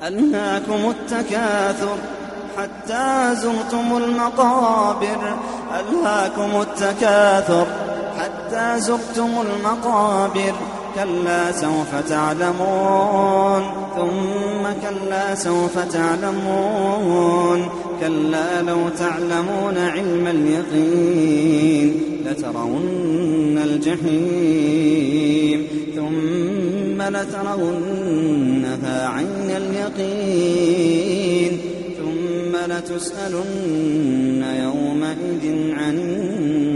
ألهاكم التكاثر حتى زرتم المقابر ألهاكم التكاثر حتى زرتم المقابر كلا سوف تعلمون ثم كلا سوف تعلمون كلا لو تعلمون علم اليقين لترون الجحيم ثم لترونها عين اليقين ثم لتسألن يومئذ عن